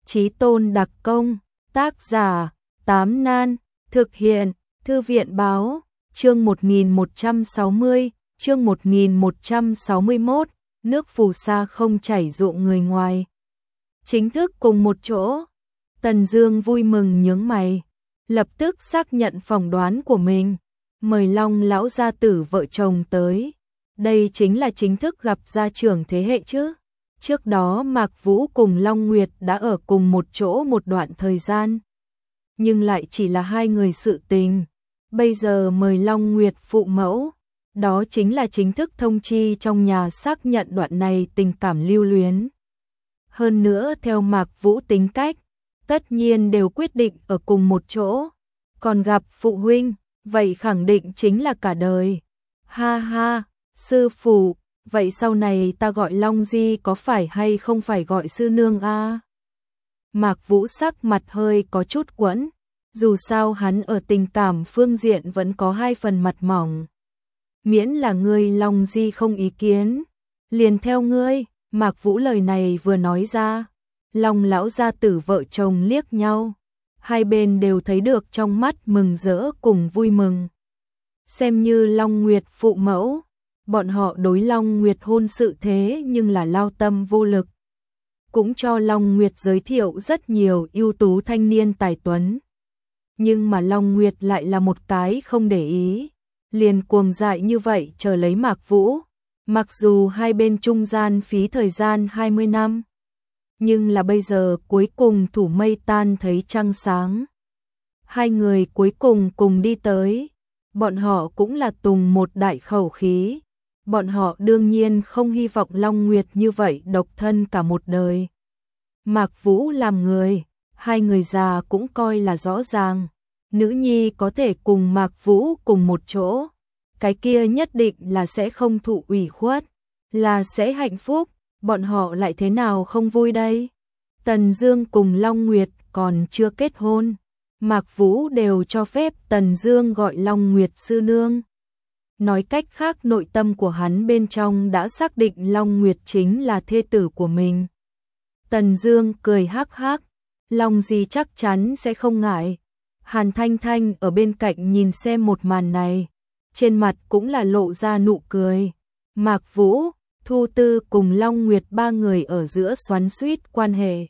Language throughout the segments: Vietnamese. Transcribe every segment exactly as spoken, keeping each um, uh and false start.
Chí Tôn đặc công, tác giả, Tám Nan, thực hiện, Thư viện báo, chương một nghìn một trăm sáu mươi, chương một nghìn một trăm sáu mươi mốt, nước phù sa không chảy ruộng người ngoài. Chính thức cùng một chỗ, Tần Dương vui mừng nhướng mày, lập tức xác nhận phỏng đoán của mình, mời Long lão gia tử vợ chồng tới. Đây chính là chính thức gặp gia trưởng thế hệ chứ. Trước đó Mạc Vũ cùng Long Nguyệt đã ở cùng một chỗ một đoạn thời gian, nhưng lại chỉ là hai người sự tình. Bây giờ mời Long Nguyệt phụ mẫu, đó chính là chính thức thông chi trong nhà xác nhận đoạn này tình cảm lưu luyến. Hơn nữa theo Mạc Vũ tính cách, tất nhiên đều quyết định ở cùng một chỗ, còn gặp phụ huynh, vậy khẳng định chính là cả đời. Ha ha, sư phụ, vậy sau này ta gọi Long Di có phải hay không phải gọi sư nương a? Mạc Vũ sắc mặt hơi có chút quẫn, dù sao hắn ở tình cảm phương diện vẫn có hai phần mặt mỏng. Miễn là ngươi Long Di không ý kiến, liền theo ngươi. Mạc Vũ lời này vừa nói ra, Long lão gia tử vợ chồng liếc nhau, hai bên đều thấy được trong mắt mừng rỡ cùng vui mừng. Xem như Long Nguyệt phụ mẫu, bọn họ đối Long Nguyệt hôn sự thế nhưng là lao tâm vô lực, cũng cho Long Nguyệt giới thiệu rất nhiều ưu tú thanh niên tài tuấn. Nhưng mà Long Nguyệt lại là một cái không để ý, liền cuồng dại như vậy chờ lấy Mạc Vũ. Mặc dù hai bên trung gian phí thời gian hai mươi năm, nhưng là bây giờ cuối cùng thủ mây tan thấy trăng sáng. Hai người cuối cùng cùng đi tới, bọn họ cũng là tùng một đại khẩu khí. Bọn họ đương nhiên không hy vọng Long Nguyệt như vậy độc thân cả một đời. Mạc Vũ làm người, hai người già cũng coi là rõ ràng, nữ nhi có thể cùng Mạc Vũ cùng một chỗ, cái kia nhất định là sẽ không thụ ủy khuất, là sẽ hạnh phúc, bọn họ lại thế nào không vui đây? Tần Dương cùng Long Nguyệt còn chưa kết hôn, Mạc Vũ đều cho phép Tần Dương gọi Long Nguyệt sư nương. Nói cách khác nội tâm của hắn bên trong đã xác định Long Nguyệt chính là thê tử của mình. Tần Dương cười hắc hắc, Long Di chắc chắn sẽ không ngại. Hàn Thanh Thanh ở bên cạnh nhìn xem một màn này, trên mặt cũng là lộ ra nụ cười. Mạc Vũ, Thu Tư cùng Long Nguyệt ba người ở giữa xoắn xuýt quan hệ.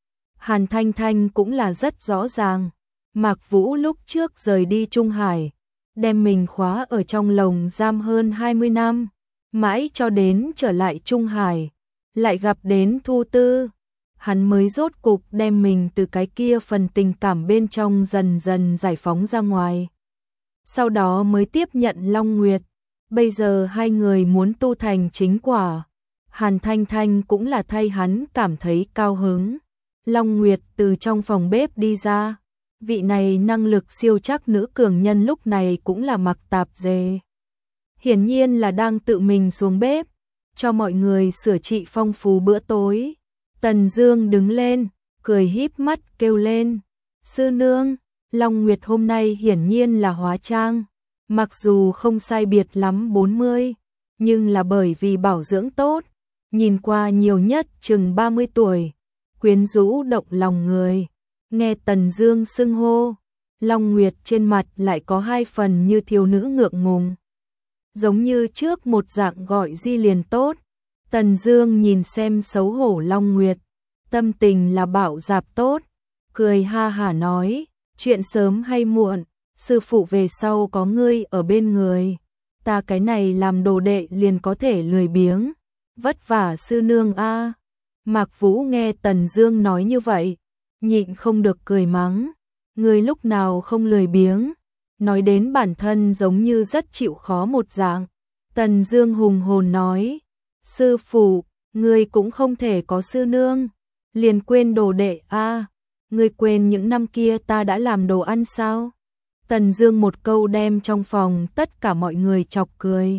Hàn Thanh Thanh cũng là rất rõ ràng, Mạc Vũ lúc trước rời đi Trung Hải, đem mình khóa ở trong lồng giam hơn hai mươi năm, mãi cho đến trở lại Trung Hải, lại gặp đến Thu Tư, hắn mới rốt cục đem mình từ cái kia phần tình cảm bên trong dần dần giải phóng ra ngoài. Sau đó mới tiếp nhận Long Nguyệt, bây giờ hai người muốn tu thành chính quả. Hàn Thanh Thanh cũng là thay hắn cảm thấy cao hứng. Long Nguyệt từ trong phòng bếp đi ra, vị này năng lực siêu chắc nữ cường nhân lúc này cũng là mặc tạp dề. Hiển nhiên là đang tự mình xuống bếp, cho mọi người sửa trị phong phú bữa tối. Tần Dương đứng lên, cười híp mắt kêu lên, sư nương. Long Nguyệt hôm nay hiển nhiên là hóa trang, mặc dù không sai biệt lắm bốn mươi, nhưng là bởi vì bảo dưỡng tốt, nhìn qua nhiều nhất chừng ba mươi tuổi, quyến rũ động lòng người. Nghe Tần Dương xưng hô, Long Nguyệt trên mặt lại có hai phần như thiếu nữ ngượng ngùng, giống như trước một dạng gọi Di liền tốt. Tần Dương nhìn xem xấu hổ Long Nguyệt, tâm tình là bạo dạp tốt, cười ha hả nói, chuyện sớm hay muộn, sư phụ về sau có ngươi ở bên người, ta cái này làm đồ đệ liền có thể lười biếng, vất vả sư nương a. Mạc Vũ nghe Tần Dương nói như vậy, nhịn không được cười mắng, ngươi lúc nào không lười biếng, nói đến bản thân giống như rất chịu khó một dạng. Tần Dương hùng hồn nói, sư phụ, ngươi cũng không thể có sư nương, liền quên đồ đệ a. Ngươi quên những năm kia ta đã làm đồ ăn sao? Tần Dương một câu đem trong phòng tất cả mọi người chọc cười.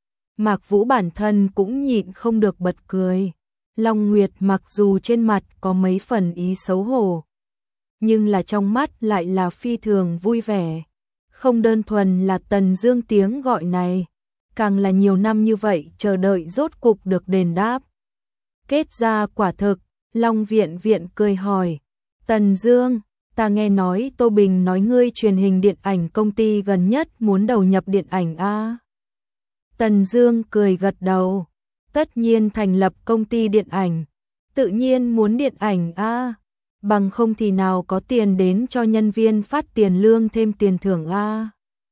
Mạc Vũ bản thân cũng nhịn không được bật cười. Long Nguyệt mặc dù trên mặt có mấy phần ý xấu hổ, nhưng là trong mắt lại là phi thường vui vẻ. Không đơn thuần là Tần Dương tiếng gọi này, càng là nhiều năm như vậy chờ đợi rốt cục được đền đáp. Kết ra quả thực, Long Viện Viện cười hỏi, Tần Dương, ta nghe nói Tô Bình nói ngươi truyền hình điện ảnh công ty gần nhất muốn đầu nhập điện ảnh a. Tần Dương cười gật đầu, tất nhiên thành lập công ty điện ảnh, tự nhiên muốn điện ảnh a, bằng không thì nào có tiền đến cho nhân viên phát tiền lương thêm tiền thưởng a.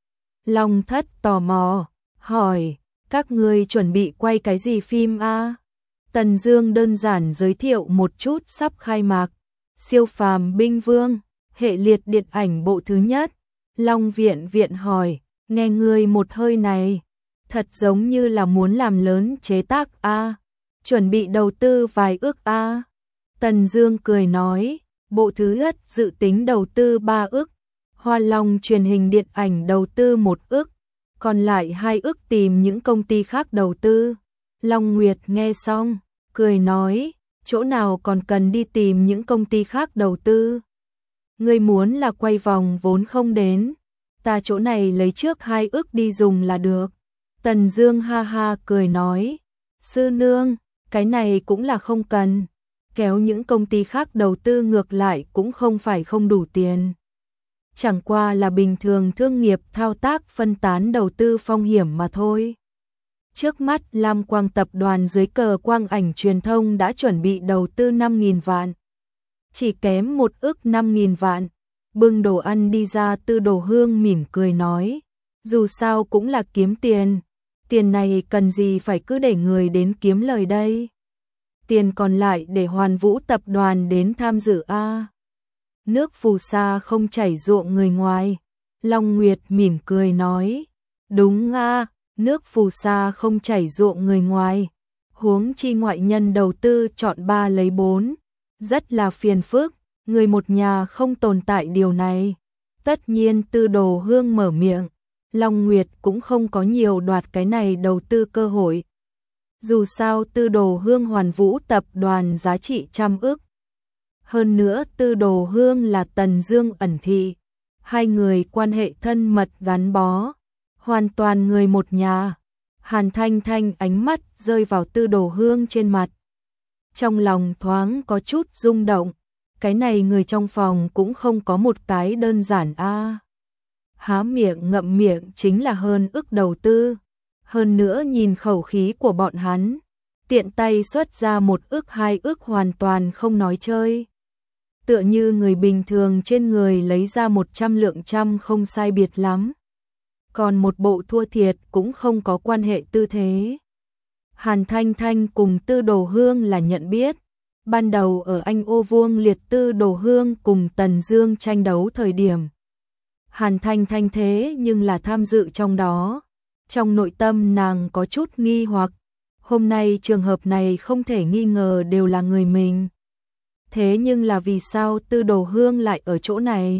Long Thất tò mò, hỏi, các ngươi chuẩn bị quay cái gì phim a? Tần Dương đơn giản giới thiệu một chút sắp khai mạc, Siêu phàm binh vương, hệ liệt điện ảnh bộ thứ nhất. Long Viện Viện hỏi, nghe ngươi một hơi này, thật giống như là muốn làm lớn chế tác a, chuẩn bị đầu tư vài ước a. Tần Dương cười nói, bộ thứ nhất dự tính đầu tư ba ước, Hoa Long truyền hình điện ảnh đầu tư một ước, còn lại hai ước tìm những công ty khác đầu tư. Long Nguyệt nghe xong, cười nói, chỗ nào còn cần đi tìm những công ty khác đầu tư. Ngươi muốn là quay vòng vốn không đến, ta chỗ này lấy trước hai ước đi dùng là được. Tần Dương ha ha cười nói, sư nương, cái này cũng là không cần, kéo những công ty khác đầu tư ngược lại cũng không phải không đủ tiền. Chẳng qua là bình thường thương nghiệp thao tác phân tán đầu tư phong hiểm mà thôi. Trước mắt Lam Quang tập đoàn dưới cờ Quang Ảnh Truyền thông đã chuẩn bị đầu tư năm nghìn vạn. Chỉ kém một ước năm nghìn vạn. Bưng đồ ăn đi ra, Tư Đồ Hương mỉm cười nói, dù sao cũng là kiếm tiền, tiền này cần gì phải cứ để người đến kiếm lời đây. Tiền còn lại để Hoàn Vũ tập đoàn đến tham dự a. Nước phù sa không chảy ruộng người ngoài. Long Nguyệt mỉm cười nói, đúng a, nước phù sa không chảy ruộng người ngoài, huống chi ngoại nhân đầu tư chọn ba lấy bốn, rất là phiền phức, người một nhà không tồn tại điều này. Tất nhiên Tư Đồ Hương mở miệng, Long Nguyệt cũng không có nhiều đoạt cái này đầu tư cơ hội. Dù sao Tư Đồ Hương Hoàn Vũ tập đoàn giá trị trăm ức. Hơn nữa Tư Đồ Hương là Tần Dương ẩn thị, hai người quan hệ thân mật gắn bó, hoàn toàn người một nhà. Hàn Thanh Thanh ánh mắt rơi vào Tư Đồ Hương trên mặt, trong lòng thoáng có chút rung động, cái này người trong phòng cũng không có một cái đơn giản a. Há miệng ngậm miệng chính là hơn ức đầu tư, hơn nữa nhìn khẩu khí của bọn hắn, tiện tay xuất ra một ức hai ức hoàn toàn không nói chơi. Tựa như người bình thường trên người lấy ra một trăm lượng trăm không sai biệt lắm. Còn một bộ thua thiệt cũng không có quan hệ tư thế. Hàn Thanh Thanh cùng Tư Đồ Hương là nhận biết. Ban đầu ở Anh Ô Vuông Liệt, Tư Đồ Hương cùng Tần Dương tranh đấu thời điểm, Hàn Thanh Thanh thế nhưng là tham dự trong đó. Trong nội tâm nàng có chút nghi hoặc, hôm nay trường hợp này không thể nghi ngờ đều là người mình. Thế nhưng là vì sao Tư Đồ Hương lại ở chỗ này?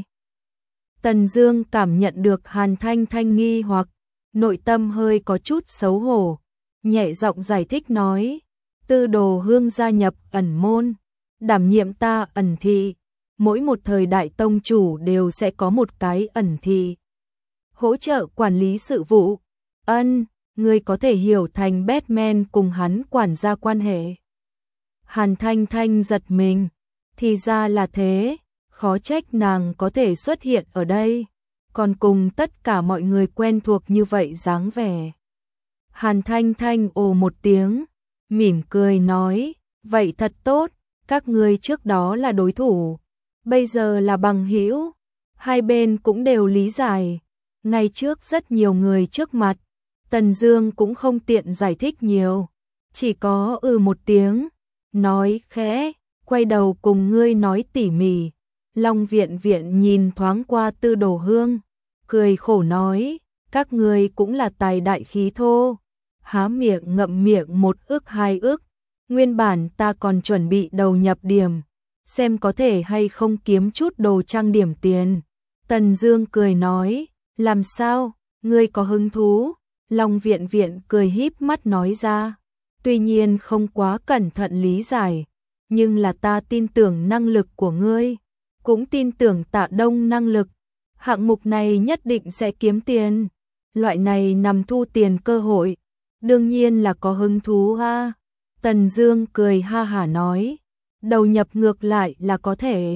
Tần Dương cảm nhận được Hàn Thanh Thanh nghi hoặc, nội tâm hơi có chút xấu hổ, nhẹ giọng giải thích nói, Tư Đồ Hương gia nhập ẩn môn, đảm nhiệm ta ẩn thị, mỗi một thời đại tông chủ đều sẽ có một cái ẩn thị, hỗ trợ quản lý sự vụ. Ân, ngươi có thể hiểu thành Batman cùng hắn quản gia quan hệ. Hàn Thanh Thanh giật mình, thì ra là thế, khó trách nàng có thể xuất hiện ở đây, còn cùng tất cả mọi người quen thuộc như vậy dáng vẻ. Hàn Thanh Thanh ồ một tiếng, mỉm cười nói, vậy thật tốt, các ngươi trước đó là đối thủ, bây giờ là bằng hữu, hai bên cũng đều lý giải. Ngay trước rất nhiều người trước mặt, Tần Dương cũng không tiện giải thích nhiều, chỉ có ừ một tiếng, nói khẽ, quay đầu cùng ngươi nói tỉ mỉ. Long Viện Viện nhìn thoáng qua Tư Đồ Hương, cười khổ nói, các ngươi cũng là tài đại khí thô, há miệng ngậm miệng một ức hai ức, nguyên bản ta còn chuẩn bị đầu nhập điểm, xem có thể hay không kiếm chút đồ trang điểm tiền. Tần Dương cười nói, làm sao, ngươi có hứng thú? Long Viện Viện cười híp mắt nói ra, tuy nhiên không quá cẩn thận lý giải, nhưng là ta tin tưởng năng lực của ngươi, cũng tin tưởng Tạ Đông năng lực, hạng mục này nhất định sẽ kiếm tiền, loại này nằm thu tiền cơ hội, đương nhiên là có hứng thú ha. Tần Dương cười ha hả nói, đầu nhập ngược lại là có thể,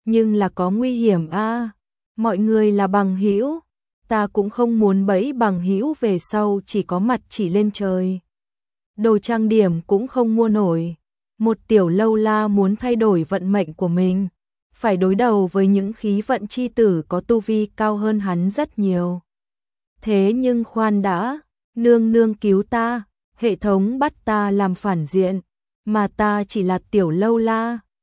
Nhưng là có nguy hiểm a. Mọi người là bằng hữu, ta cũng không muốn bẫy bằng hữu về sau chỉ có mặt chỉ lên trời. Đồ trang điểm cũng không mua nổi. Một tiểu lâu la muốn thay đổi vận mệnh của mình, phải đối đầu với những khí vận chi tử có tu vi cao hơn hắn rất nhiều. Thế nhưng khoan đã, nương nương cứu ta, hệ thống bắt ta làm phản diện, mà ta chỉ là tiểu lâu la,